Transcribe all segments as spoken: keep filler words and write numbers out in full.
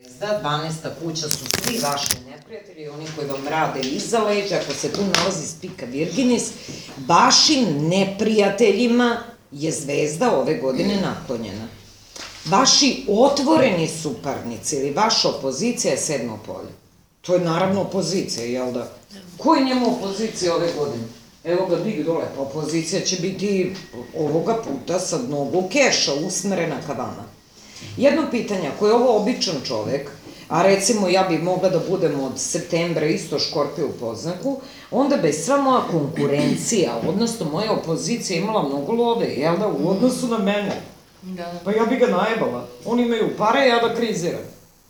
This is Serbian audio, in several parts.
Zvezda, dvanaesta kuća su svi vaši neprijatelji, oni koji vam rade iza leđa, ako se tu nalazi Spica Virginis, vašim neprijateljima je Zvezda ove godine naklonjena. Vaši otvoreni suparnici ili vaša opozicija je sedmo polje. To je naravno opozicija, jel da? Ko je njemu opozicija ove godine? Evo ga, dig dole, opozicija će biti ovoga puta sa mnogo keša usmerena ka vama. Jedno pitanje, ako je ovo običan čovek, a recimo ja bi mogla da budem od septembra isto Škorpija u podznaku, onda bi sva moja konkurencija, odnosno moja opozicija imala mnogo love, jel da, u odnosu na mene. Pa ja bi ga najebala. Oni imaju pare, ja da kriziram.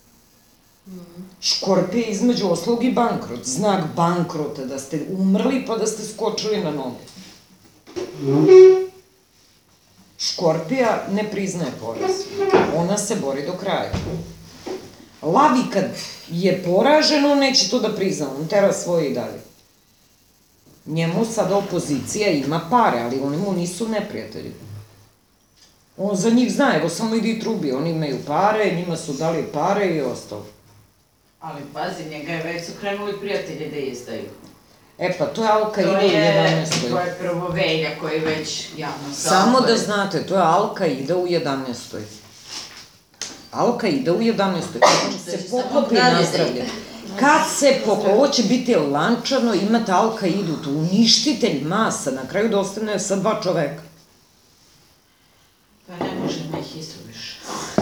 Škorpija između oslog i bankrot. Znak bankrota, da ste umrli pa da ste skočili na noge. Škorpija ne priznaje poraz. Ona se bori do kraja. Lavi kad je poražen, on neće to da prizna. On tera svoje i dalje. Njemu sada opozicija ima pare, ali oni mu nisu neprijatelji. On za njih zna, evo samo idi i trubi. Oni imaju pare, njima su dali pare i ostalo. Ali pazi, njega je već su krenuli prijatelje da izdaju. E pa, to je Alka Ida u jedanaestoj. To je prvo Velja koji već javno se... Samo da znate, to je Alka Ida u jedanaestoj. Alka Ida u jedanaestoj. Kad se poklopi nazdravlje. Kad se poklopi, ovo će biti lančano, imate Alka Idu, tu uništitelj masa, na kraju da ostane sa dva čoveka. Pa ne može da ih isuviš.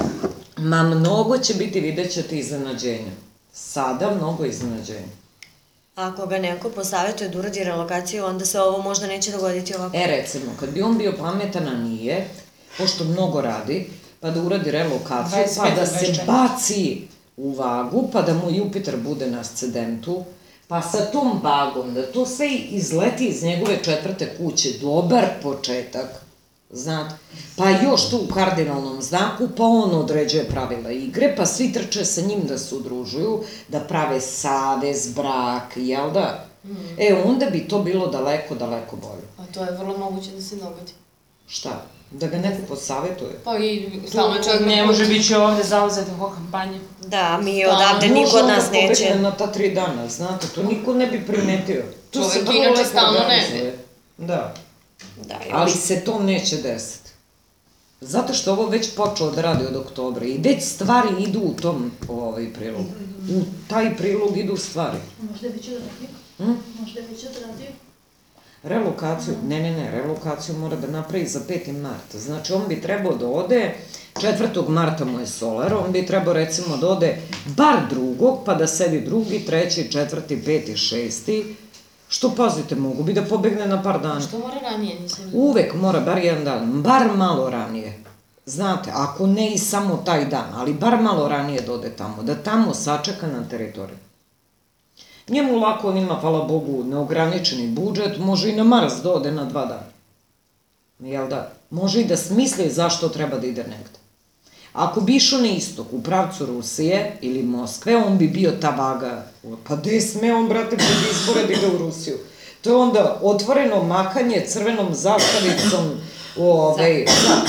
Ma mnogo će biti, vidjet ćete iznenađenja. Sada mnogo iznenađenja. Ako ga neko posavetuje da uradi relokaciju, onda se ovo možda neće dogoditi ovako. E, recimo, kad bi on bio pametan, a nije, pošto mnogo radi, pa da uradi relokaciju, pa da se baci u vagu, pa da mu Jupiter bude na ascendentu, pa sa tom vagom, da to sve izleti iz njegove četvrte kuće, dobar početak, znate, pa još tu u kardinalnom znaku, pa on određuje pravila igre, pa svi trče sa njim da se udružuju, da prave savez, brak, jel da? E, onda bi to bilo daleko, daleko bolje. A to je vrlo moguće da se dogodi. Šta? Da ga neko posavetuje? Pa i stalno čovjek ne može biti ovde zauzeti oko kampanje. Da, mi odavde niko od nas neće. Može onda pobegne na ta tri dana, znate, to niko ne bi primetio. Čovjek inače stalno negde. Da. Da, Ali se to neće desiti. Zato što ovo već počeo da radi od oktobra i već stvari idu u tom prilogu. U taj prilog idu stvari. Možda je već odradio? Možda je već odradio? Relokaciju, ne, ne, ne, relokaciju mora da napravi za peti marta. Znači, on bi trebao da ode, četvrtog marta mu je solar, on bi trebao recimo da ode bar drugog, pa da sedi drugi, treći, četvrti, peti, šesti. Što, pazite, mogu bi da pobegne na par dana. Što mora ranije, nisam... Uvek mora, bar jedan dan, bar malo ranije. Znate, ako ne i samo taj dan, ali bar malo ranije da ode tamo, da tamo sačeka na teritoriju. Njemu lako, on ima, hvala Bogu, neograničeni budžet, može i na Mars da ode na dva dana. Jel da? Može i da smisli zašto treba da ide negde. Ako bi išao na istok, u pravcu Rusije ili Moskve, on bi bio ta vaga. Pa gde sme on, brate, pred izbore da ide u Rusiju? To je onda otvoreno makanje crvenom zastavicom u ovaj...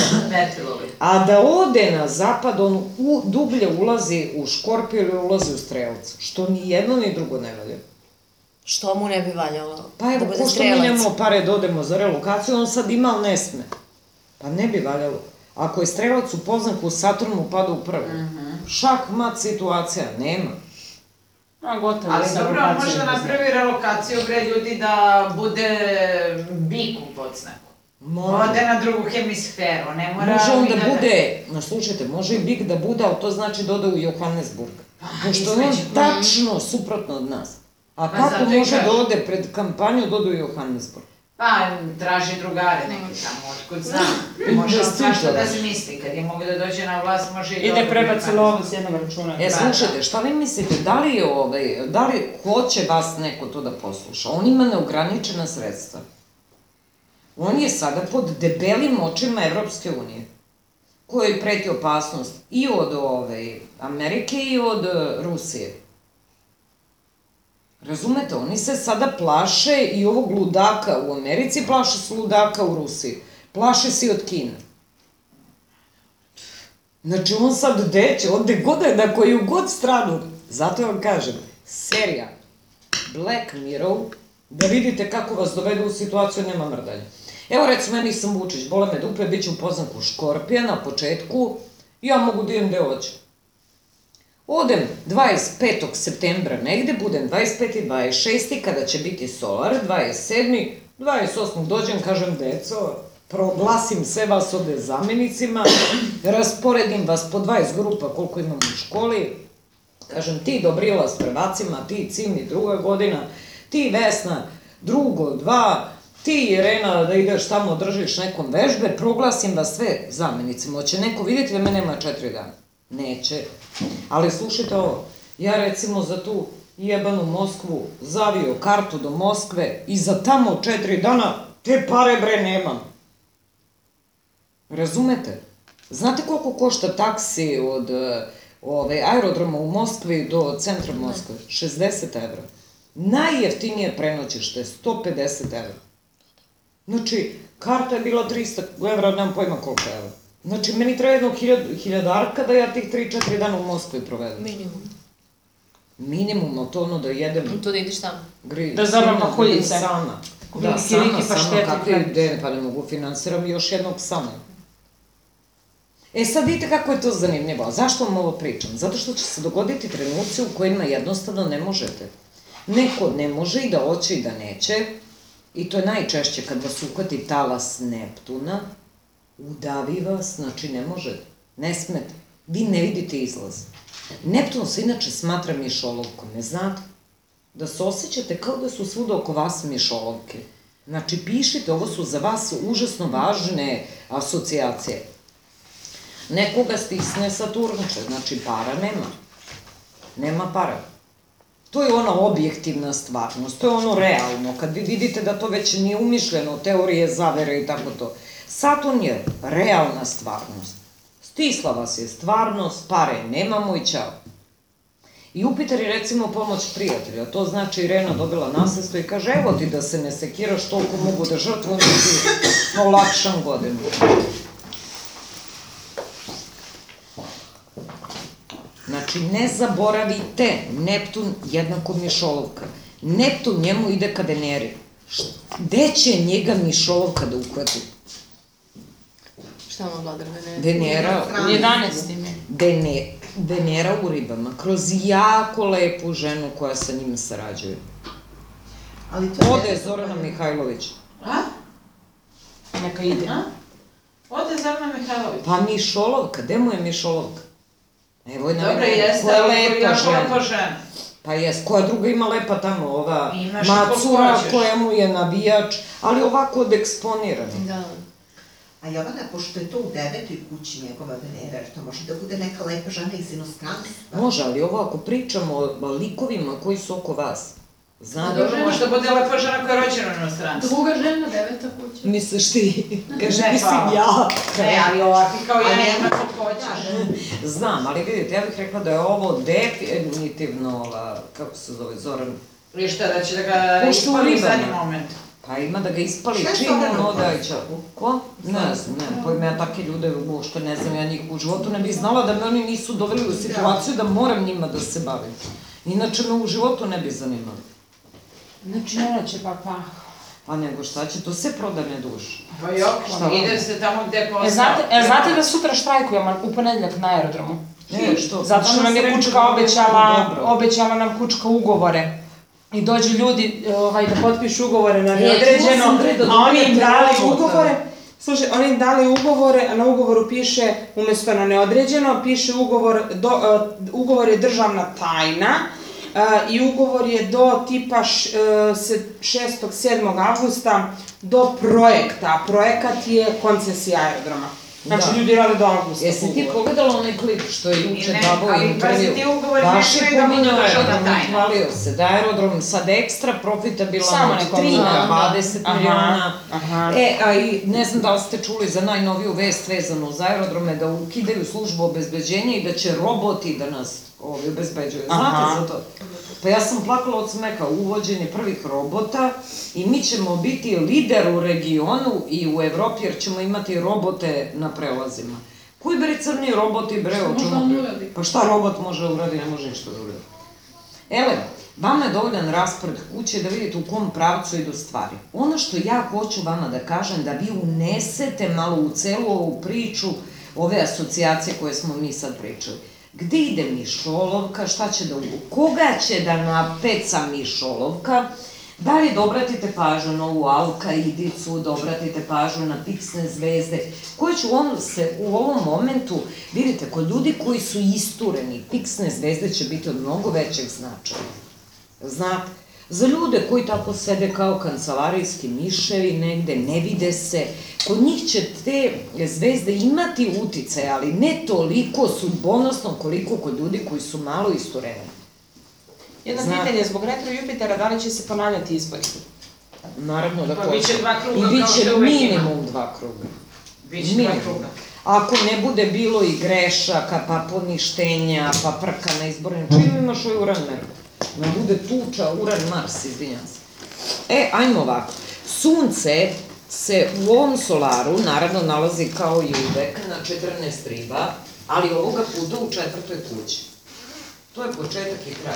A da ode na zapad, on dublje ulazi u Škorpiju ili ulazi u Strelca. Što ni jedno ni drugo ne valja. Što mu ne bi valjalo? Pa evo, ko što mi nemamo pare da odemo za relokaciju, on sad ima, ali ne sme. Pa ne bi valjalo. Ako je Strelac u poznaku, Saturn mu pada u prvu. Šak, mat, situacija, nema. A gotovo. Ali dobro, može da napravi relokaciju, bre, ljudi, da bude bik u podznaku. Ode na drugu hemisferu, ne mora... Može on da bude, slušajte, može i bik da bude, ali to znači da ode u Johannesburg. Pošto on tačno suprotno od nas. A kako može da ode pred kampanju, da ode u Johannesburg? Pa, traži drugare neki tamo, otkud znam. Može on svašta da zmisli, kad je mogu da dođe na vlast, može i dobro... Ide prebaci lovu s jednog računa. E, slušajte, šta vi mislite, da li je ovaj, da li hoće vas neko to da posluša? On ima neograničena sredstva. On je sada pod debelim očima Evropske unije, kojoj preti opasnost i od Amerike i od Rusije. Razumete, oni se sada plaše i ovog ludaka u Americi, plaše se ludaka u Rusiji, plaše se i od Kine. Znači, on sad deće, ode god je na koju god stranu. Zato vam kažem, serija Black Mirror, da vidite kako vas dovede u situaciju, nema mrdanja. Evo, recimo, ja nisam Vučić, bole me dupe, bit ću u poznanku Škorpija na početku, ja mogu da idem gde hoću. Odem dvadeset petog septembra negde, budem dvadeset peti, dvadeset šesti kada će biti solar, dvadeset sedmi, dvadeset osmog dođem, kažem, deco, proglasim sve vas ovde zamenicima, rasporedim vas po dvadeset grupa koliko imam u školi, kažem, ti Dobrila s prvacima, ti Cimi druga godina, ti Vesna drugo, dva, ti Irena da ideš tamo, držiš nekom vežbe, proglasim vas sve zamenicima. Hoće neko vidjeti da me nema četiri dana? Neće. Ali slušajte ovo, ja recimo za tu jebanu Moskvu zavio kartu do Moskve i za tamo četiri dana te pare bre nemam. Razumete? Znate koliko košta taksi od ove, aerodroma u Moskvi do centra Moskve? šezdeset evra. Najjeftinije prenoćište, sto pedeset evra. Znači, karta je bila trista evra, nemam pojma koliko evra. Znači, meni treba jedno hiljadarka da ja tih tri četiri dana u Moskvi provedem. Minimum. Minimum, to ono da jedem... To da ideš tamo. Gri, Da zovem pahuljice. Sana. Kupim Da, kiriki, sama, sama, paštete, kakve hleb. ide, pa ne mogu finansiram još jednog sana. E sad vidite kako je to zanimljivo. A zašto vam ovo pričam? Zato što će se dogoditi trenuci u kojima jednostavno ne možete. Neko ne može i da hoće i da neće, i to je najčešće kad vas uhvati talas Neptuna, udavi vas, znači ne možete, ne smete, vi ne vidite izlaz. Neptun se inače smatra mišolovkom, ne znate? Da se osjećate kao da su svuda oko vas mišolovke. Znači, pišite, ovo su za vas užasno važne asocijacije. Nekoga stisne Saturnče, znači para nema. Nema para. To je ona objektivna stvarnost, to je ono realno, kad vi vidite da to već nije umišljeno, teorije zavere i tako to. Saturn je realna stvarnost. Stisla vas je stvarnost, pare nemamo i ćao. I Jupiter je recimo pomoć prijatelja, to znači Irena dobila nasledstvo i kaže evo ti da se ne sekiraš, toliko mogu da žrtvujem da ti olakšam godinu. Znači, ne zaboravite, Neptun jednako mišolovka. Neptun njemu ide ka Veneri. Gde će njega mišolovka da uhvati? Šta vam vladar Venera? Venera, U jedanaestim je. Vene, Venera u ribama, kroz jako lepu ženu koja sa njim sarađuje. Ali to je... Ode Zorana Mihajlović. A? Neka ide. A? Ode Zorana Mihajlović. Pa mišolovka, gde mu je mišolovka? Evo je na Dobro, Veneri, jeste, koja je ali lepa jako žena. lepa žena. Pa jes, koja druga ima lepa tamo, ova Imaš koliko Macura hoćeš. koja mu je navijač, ali ovako od eksponirani. Da. A Jovana, pošto je to u devetoj kući njegova Venera, jer to može da bude neka lepa žena iz inostranstva. Može, ali ovo ako pričamo o likovima koji su oko vas, A znate, dobro, možda bude lepa žena koja je rođena u inostranstvu. Druga žena, deveta kuća. misliš ti, kaže, Ne, mislim pa. ja. Ne, ali ovakvi kao ja Ali nema nema ko hoćeš. Znam, ali vidite, ja bih rekla da je ovo definitivno, ova, kako se zove, Zoran, I šta, da će da ga Pošto u ispali u ribama. zadnji moment. pa ima da ga ispali Šta je čim Zoran on u odajeća. Ko? Ne znam, ne, pojma ja takve ljude uopšte ne znam, ja njih u životu ne bih znala da me oni nisu doveli u situaciju da moram njima da se bavim. Inače me u životu ne bi zanimali. Znači, ne će pa pa. Pa nego šta će, to sve prodane duše. Pa jok, Šta vam? ide se tamo gde je posao. E, znate, e, znate da sutra štrajkujemo u ponedeljak na aerodromu? Ne, što? Zato što nam je Danas Kučka rekao da je obećala, dobro. obećala nam Kučka ugovore. I dođu ljudi ovaj, da potpišu ugovore na E, neodređeno, čuo sam, bre, da a oni im dobijete dali robota. ugovore. Slušaj, oni im dali ugovore, a na ugovoru piše, umjesto na neodređeno, piše ugovor, do, uh, ugovor je državna tajna, uh, i ugovor je do tipa š, uh, se- šestog sedmog avgusta do projekta, a projekat je koncesija aerodroma. Znači, Da. ljudi rade do avgusta. Jesi ti ugovor. pogledala onaj klip što je juče I ne, davo ali intervju? pazi, ti ugovori Baš ne je smeju da budu pominjao državna aerodrom i tajna. hvalio se da je aerodrom sad ekstra profitabilan Samo od nekom tri na znam, da. dvadeset Aha, miliona. aha. E, a i ne znam da li ste čuli za najnoviju vest vezanu za aerodrome da ukidaju službu obezbeđenja i da će roboti da nas ovi obezbeđuju. Znate Aha. za to? Pa ja sam plakala od smeka, uvođenje prvih robota i mi ćemo biti lider u regionu i u Evropi jer ćemo imati robote na prelazima. Koji bre crni roboti bre, o Možda čemu on pri- uradi. Pa šta robot može uradi, ne može ništa da uradi. Ele, vama je dovoljan raspored kuće da vidite u kom pravcu idu stvari. Ono što ja hoću vama da kažem, da vi unesete malo u celu ovu priču, ove asocijacije koje smo mi sad pričali. Gde ide mišolovka, šta će da ugu, koga će da napeca mišolovka, da li da obratite pažnju na ovu Alkaidicu, da obratite pažnju na fiksne zvezde, koje će u ovom, se, u ovom momentu, vidite, kod ljudi koji su istureni, fiksne zvezde će biti od mnogo većeg značaja. Znate, za ljude koji tako sede kao kancelarijski miševi, negde ne vide se, kod njih će te zvezde imati utice, ali ne toliko sudbonosno koliko kod ljudi koji su malo istureni. Jedno Znate. pitanje, zbog retro Jupitera, da li će se ponavljati izbori? Naravno da Pa hoće. biće dva kruga I kao biće što uvek ima. minimum dva kruga. Biće dva Minimum. kruga. Ako ne bude bilo i grešaka, pa poništenja, pa prka na izbornim, čim imaš ovaj uran Merkur? Ne bude tuča, uran Mars, izvinjam se. E, ajmo ovako. Sunce se u ovom solaru, naravno, nalazi kao i uvek na četrnaest riba, ali ovoga puta u četvrtoj kući. To je početak i kraj.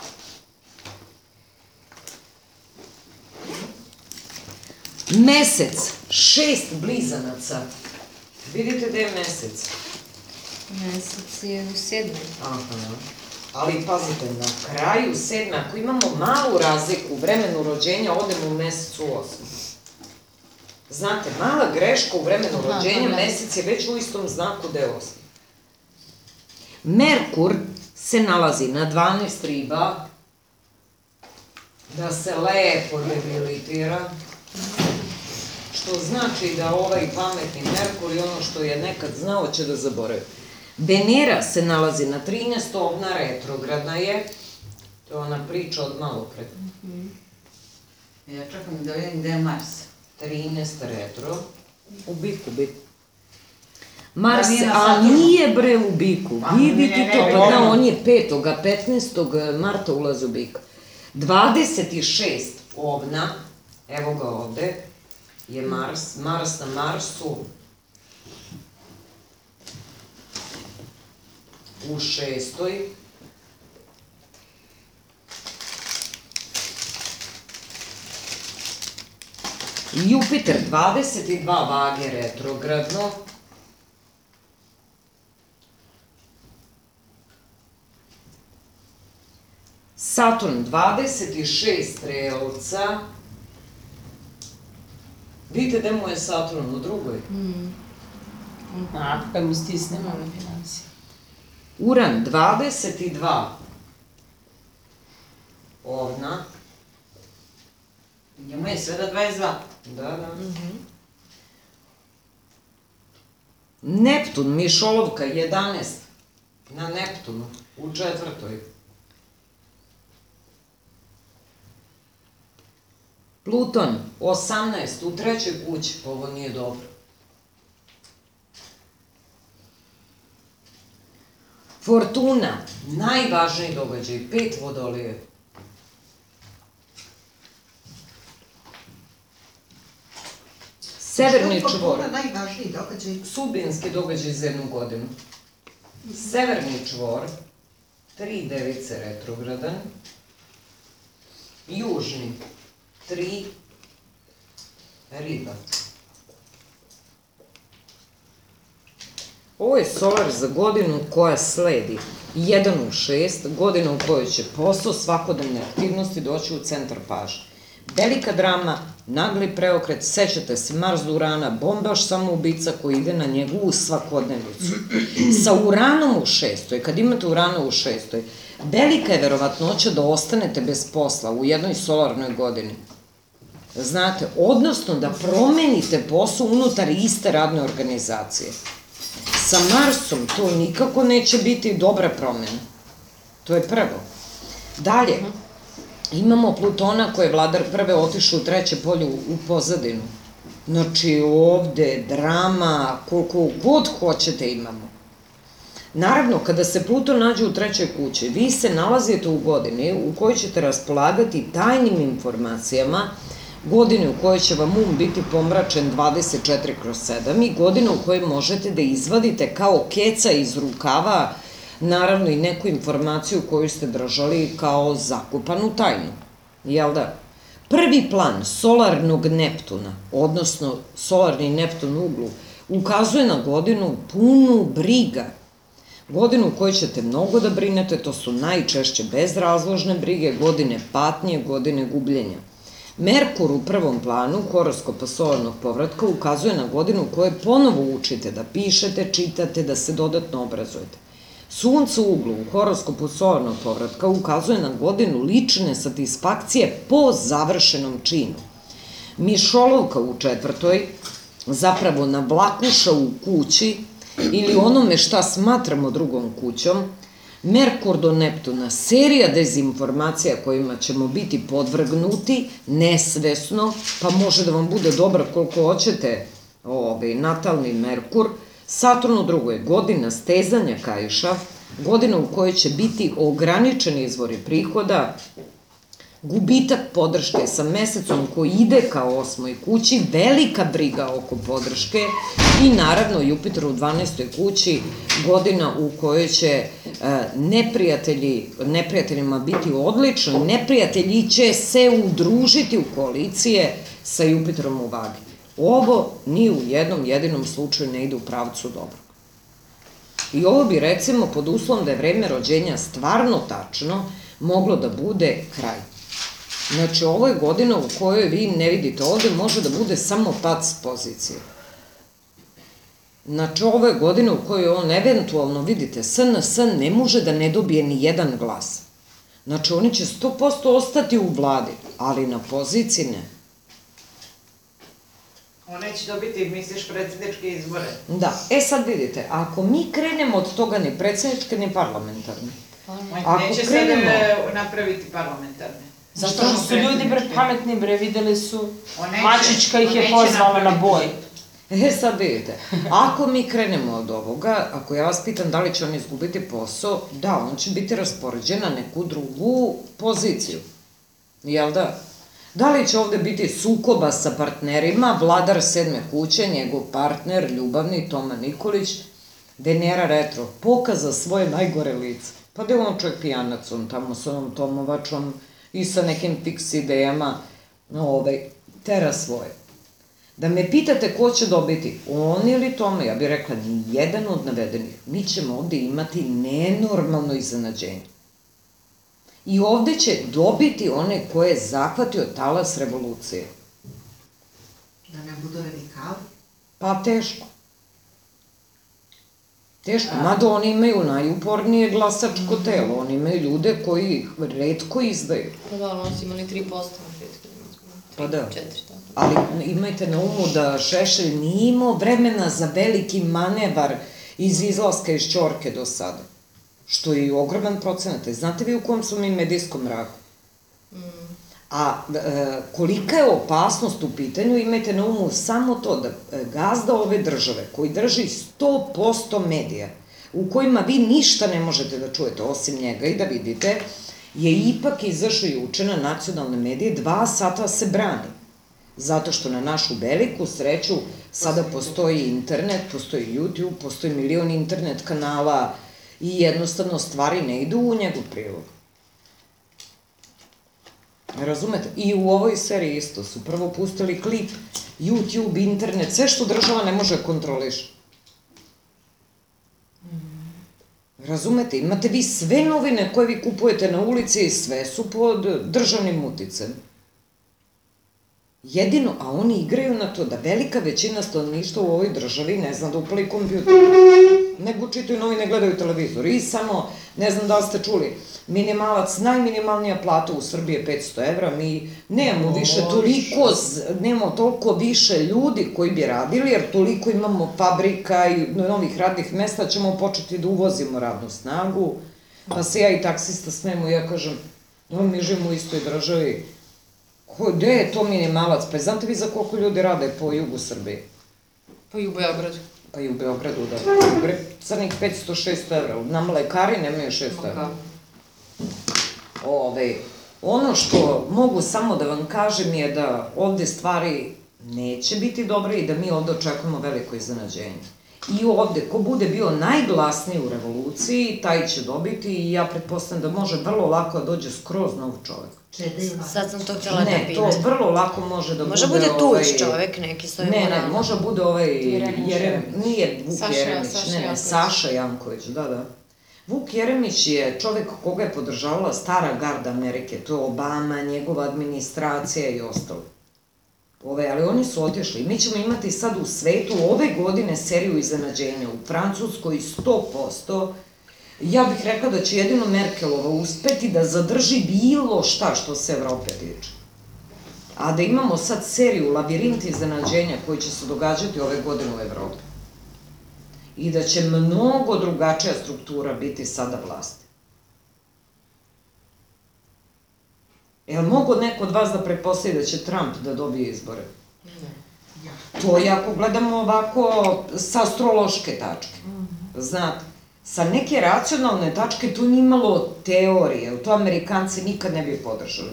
Mesec, šest blizanaca. Vidite gde je mesec? Mesec je u sedmoj. Aha. Ali pazite, na kraju sedme, ako imamo malu razliku u vremenu rođenja, odemo u mesecu osam. Znate, mala greška u vremenu Aha, rođenja, da. mesec je već u istom znaku da je osam. Merkur se nalazi na dvanaest riba, da se lepo debilitira, što znači da ovaj pametni Merkur i ono što je nekad znao će da zaboravi. Venera se nalazi na trinaest ovna, retrogradna je, to je ona priča od malo pre. Ja čekam da vidim gde je Mars. trinaest retro, u biku, biku. Mars, Da nije na a Saturnu. nije bre u biku, Pa, vidite ne, ne, to, ne, pa ne. da, on je petoga, petnaestog marta ulazi u bik. dvadeset šest ovna, evo ga ovde, je Mars, Mars na Marsu, u šestoj. Jupiter dvadeset dva vage retrogradno. Saturn dvadeset šest strelca. Vidite gde mu je Saturn u drugoj? A, kad mu stisne malo financije. Uran dvadeset dva. Ovna. Njemu je sve do dvadeset dva. Da, da. Neptun, Mišolovka, jedanaest. Na Neptunu, u četvrtoj. Pluton, osamnaest, u trećoj kući, pa ovo nije dobro. Fortuna, najvažniji događaj, pet vodolije. Severni Što je čvor, Fortuna najvažniji događaj? sudbinski događaj za jednu godinu. Severni čvor, tri device retrogradan. Južni, tri riba. Ovo je solar za godinu koja sledi. jedan u šest, godina u kojoj će posao svakodnevne aktivnosti doći u centar pažnje. Velika drama, nagli preokret, sećate se Mars do Urana, bombaš samoubica koji ide na njegovu svakodnevicu. Sa Uranom u šestoj, kad imate Urana u šestoj, velika je verovatnoća da ostanete bez posla u jednoj solarnoj godini. Znate, odnosno da promenite posao unutar iste radne organizacije. Sa Marsom to nikako neće biti dobra promena. To je prvo. Dalje, imamo Plutona koji je vladar prve otišao u treće polje u pozadinu. Znači ovde drama, koliko god hoćete imamo. Naravno, kada se Pluton nađe u trećoj kući, vi se nalazite u godini u kojoj ćete raspolagati tajnim informacijama godine u kojoj će vam um biti pomračen dvadeset četiri kroz sedam i godine u kojoj možete da izvadite kao keca iz rukava, naravno i neku informaciju koju ste držali kao zakupanu tajnu. Jel da? Prvi plan solarnog Neptuna, odnosno solarni Neptun u uglu, ukazuje na godinu punu briga. Godinu u kojoj ćete mnogo da brinete, to su najčešće bezrazložne brige, godine patnje, godine gubljenja. Merkur u prvom planu horoskopa solarnog povratka ukazuje na godinu u kojoj ponovo učite da pišete, čitate, da se dodatno obrazujete. Sunce u uglu u horoskopu solarnog povratka ukazuje na godinu lične satisfakcije po završenom činu. Mišolovka u četvrtoj, zapravo na vlakuša u kući ili onome šta smatramo drugom kućom, Merkur do Neptuna, serija dezinformacija kojima ćemo biti podvrgnuti nesvesno, pa može da vam bude dobro koliko hoćete ovaj, natalni Merkur. Saturn u drugoj, godina stezanja kaiša, godina u kojoj će biti ograničeni izvori prihoda, gubitak podrške sa mesecom koji ide ka osmoj kući, velika briga oko podrške i naravno Jupiter u dvanaestoj kući, godina u kojoj će neprijatelji, neprijateljima biti odlično, neprijatelji će se udružiti u koalicije sa Jupiterom u vagi. Ovo ni u jednom jedinom slučaju ne ide u pravcu dobrog. I ovo bi recimo pod uslovom da je vreme rođenja stvarno tačno moglo da bude kraj. Znači, ovo je godina u kojoj vi ne vidite, ovde može da bude samo pad s pozicije. Znači, ovo je godina u kojoj on eventualno, vidite, S N S ne može da ne dobije ni jedan glas. Znači, oni će sto posto ostati u vladi, ali na poziciji ne. On neće dobiti, misliš, predsjedničke izbore. Da, e sad vidite, ako mi krenemo od toga ni predsjedničke, ni parlamentarne. Neće se napraviti parlamentarne. Zato što su ljudi bre pametni bre, videli su, Mačićka ih je pozvala na boj. E sad vidite, ako mi krenemo od ovoga, ako ja vas pitam da li će on izgubiti posao, da, on će biti raspoređen na neku drugu poziciju. Jel da? Da li će ovde biti sukoba sa partnerima, vladar sedme kuće, njegov partner, ljubavni, Toma Nikolić, Venera retro, pokaza svoje najgore lice. Pa da je on čovjek pijanac, on tamo sa onom Tomovačom i sa nekim fiks idejama, ovaj, tera svoje. Da me pitate ko će dobiti, on ili Toma, ja bih rekla, ni jedan od navedenih. Mi ćemo ovde imati nenormalno iznenađenje. I ovde će dobiti one koje je zahvatio talas revolucije. Da ne budu radikali? Pa teško. Teško, mada oni imaju najupornije glasačko telo, oni imaju ljude koji ih retko izdaju. Pa da, oni su imali tri posto na prethodnim izborima. Pa da. četiri, tako. Ali imajte na umu da Šešelj nije imao vremena za veliki manevar iz izlaska iz Ćorke do sada. Što je i ogroman procenat. Znate vi u kom su mi medijskom mraku? A kolika je opasnost u pitanju, imajte na umu samo to da gazda ove države koji drži sto posto medija, u kojima vi ništa ne možete da čujete osim njega i da vidite, je ipak izašao juče na nacionalne medije, dva sata se brani. Zato što na našu veliku sreću sada postoji internet, postoji YouTube, postoji milion internet kanala i jednostavno stvari ne idu u njegov prilog. Razumete? I u ovoj seriji isto su prvo pustili klip, YouTube, internet, sve što država ne može kontroliš. Razumete? Imate vi sve novine koje vi kupujete na ulici i sve su pod državnim uticajem. Jedino, a oni igraju na to da velika većina stanovništva u ovoj državi ne zna da upali kompjuter. Nego čitaju novine, gledaju televizor. I samo, ne znam da li ste čuli, minimalac, najminimalnija plata u Srbiji je petsto evra, mi nemamo više toliko, nemamo toliko više ljudi koji bi radili, jer toliko imamo fabrika i novih radnih mesta, ćemo početi da uvozimo radnu snagu, pa se ja i taksista smemo i ja kažem, mi živimo u istoj državi, gde je to minimalac? Pa znate vi za koliko ljudi rade po jugu Srbije? Pa i u Beogradu. Pa i u Beogradu, da. Crnih petsto šest evra. Nam lekari nemaju šest evra. Ove, Ono što mogu samo da vam kažem je da ovde stvari neće biti dobre i da mi ovde očekujemo veliko iznenađenje. I ovde, ko bude bio najglasniji u revoluciji, taj će dobiti i ja pretpostavljam da može vrlo lako da dođe skroz nov čovek. Čeda i Lakić. Sad sam to htjela da Ne, pitam. to vrlo lako može da bude... Može bude ovaj- tuđ čovek neki svojim Ne, ne, moralno. može bude ovaj... Jeremić. Jerem, nije Vuk Saša- Jeremić, Saša ne, ne, Janković. Saša Janković, da, da. Vuk Jeremić je čovek koga je podržavala stara garda Amerike, to je Obama, njegova administracija i ostalo. Ove, ali oni su otišli. Mi ćemo imati sad u svetu ove godine seriju iznenađenja. U Francuskoj sto posto. Ja bih rekla da će jedino Merkelova uspeti da zadrži bilo šta što se Evrope tiče. A da imamo sad seriju labirint iznenađenja koji će se događati ove godine u Evropi. I da će mnogo drugačija struktura biti sada vlasti. Jel mogu neko od vas da pretpostavi da će Trump da dobije izbore? To je ako gledamo ovako sa astrološke tačke. Znate, sa neke racionalne tačke to nije imalo teorije, to Amerikanci nikad ne bi podržali.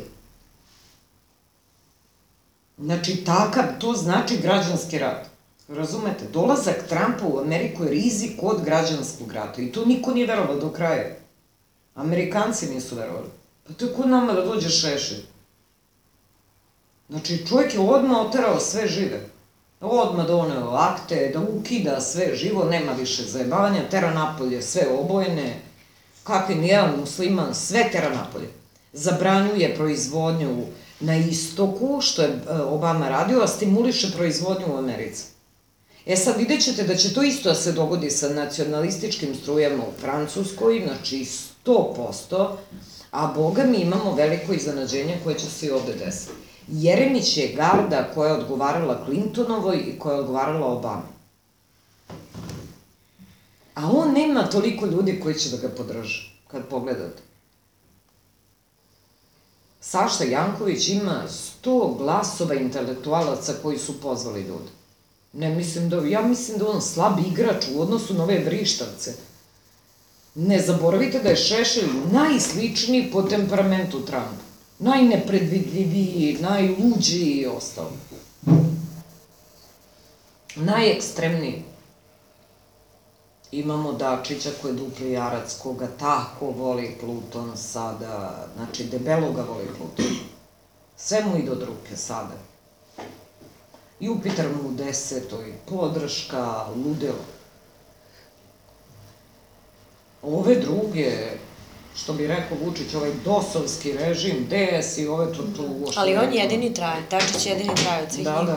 Znači, takav, to znači građanski rat. Razumete? Dolazak Trumpa u Ameriku je rizik od građanskog rata i to niko nije verovao do kraja. Amerikanci nisu verovali. Pa to je kod nama da dođe Šešelj. Znači, čovjek je odmah oterao sve žive. Odmah doneo akte, da ukida sve živo, nema više zajebavanja, tera napolje sve obojene, kakvi nijedan musliman, sve tera napolje. Zabranjuje proizvodnju na istoku, što je Obama radio, a stimuliše proizvodnju u Americi. E sad vidjet ćete da će to isto da se dogodi sa nacionalističkim strujama u Francuskoj, znači sto posto, a boga mi imamo veliko iznenađenje koje će se i ovde desiti. Jeremić je garda koja je odgovarala Clintonovoj i koja je odgovarala Obami. A on nema toliko ljudi koji će da ga podrže, kad pogledate. Saša Janković ima sto glasova intelektualaca koji su pozvali ljude. Ne mislim da, ja mislim da on slab igrač u odnosu na ove vrištavce. Ne zaboravite da je Šešelj najsličniji po temperamentu Trumpa. Najnepredvidljiviji, najluđiji i ostalo. Najekstremniji. Imamo Dačića koji je dupli jarac, koga tako voli Pluton sada, znači debelo ga voli Pluton. Sve mu ide od ruke sada. Jupiter mu u desetoj, podrška, ludelo. Ove druge, što bi rekao Vučić, ovaj dosovski režim, D S i ove to tu uošte... Ali on jedini traje, Dačić jedini traje od svih Da, njih. da.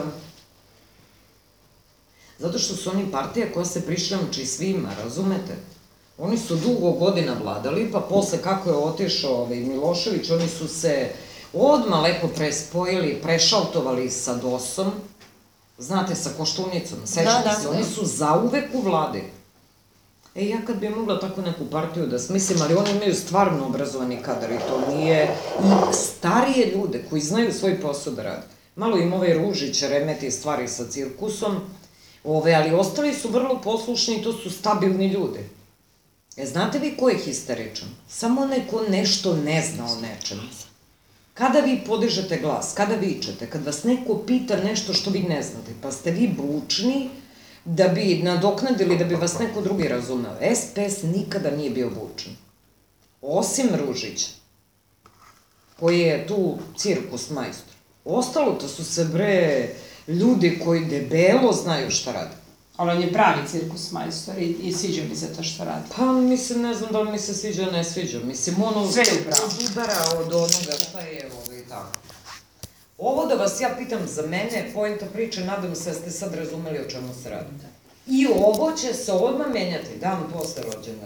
Zato što su oni partija koja se prišljamči svima, razumete? Oni su dugo godina vladali, pa posle kako je otišao ovaj Milošević, oni su se odmah lepo prespojili, prešaltovali sa dosom, znate, sa Koštunicom, sećate se, oni su zauvek u vladi. E, ja kad bi mogla tako neku partiju da smislim, ali oni imaju stvarno obrazovani kadar i to nije... I starije ljude koji znaju svoj posao da rade. Malo im ovaj Ružić remeti stvari sa cirkusom, ove, ali ostali su vrlo poslušni i to su stabilni ljudi. E, znate vi ko je histeričan? Samo onaj ko nešto ne zna o nečemu. Kada vi podižete glas, kada vičete, kad vas neko pita nešto što vi ne znate, pa ste vi bučni, da bi nadoknadili, da bi vas neko drugi razumeo. S P S nikada nije bio bučan. Osim Ružića, koji je tu cirkus majstor. Ostalo to su se, bre, ljudi koji debelo znaju šta rade. Ali on je pravi cirkus majstor i, i sviđa mi se to što radi. Pa, mislim, ne znam da li mi se sviđa, ne sviđa. Mislim, ono... Sve je pravo. Od udara od onoga šta je ovo i tako. Ovo da vas ja pitam za mene, poenta priče, nadam se da ste sad razumeli o čemu se radi. I ovo će se odmah menjati, dan posle rođendana.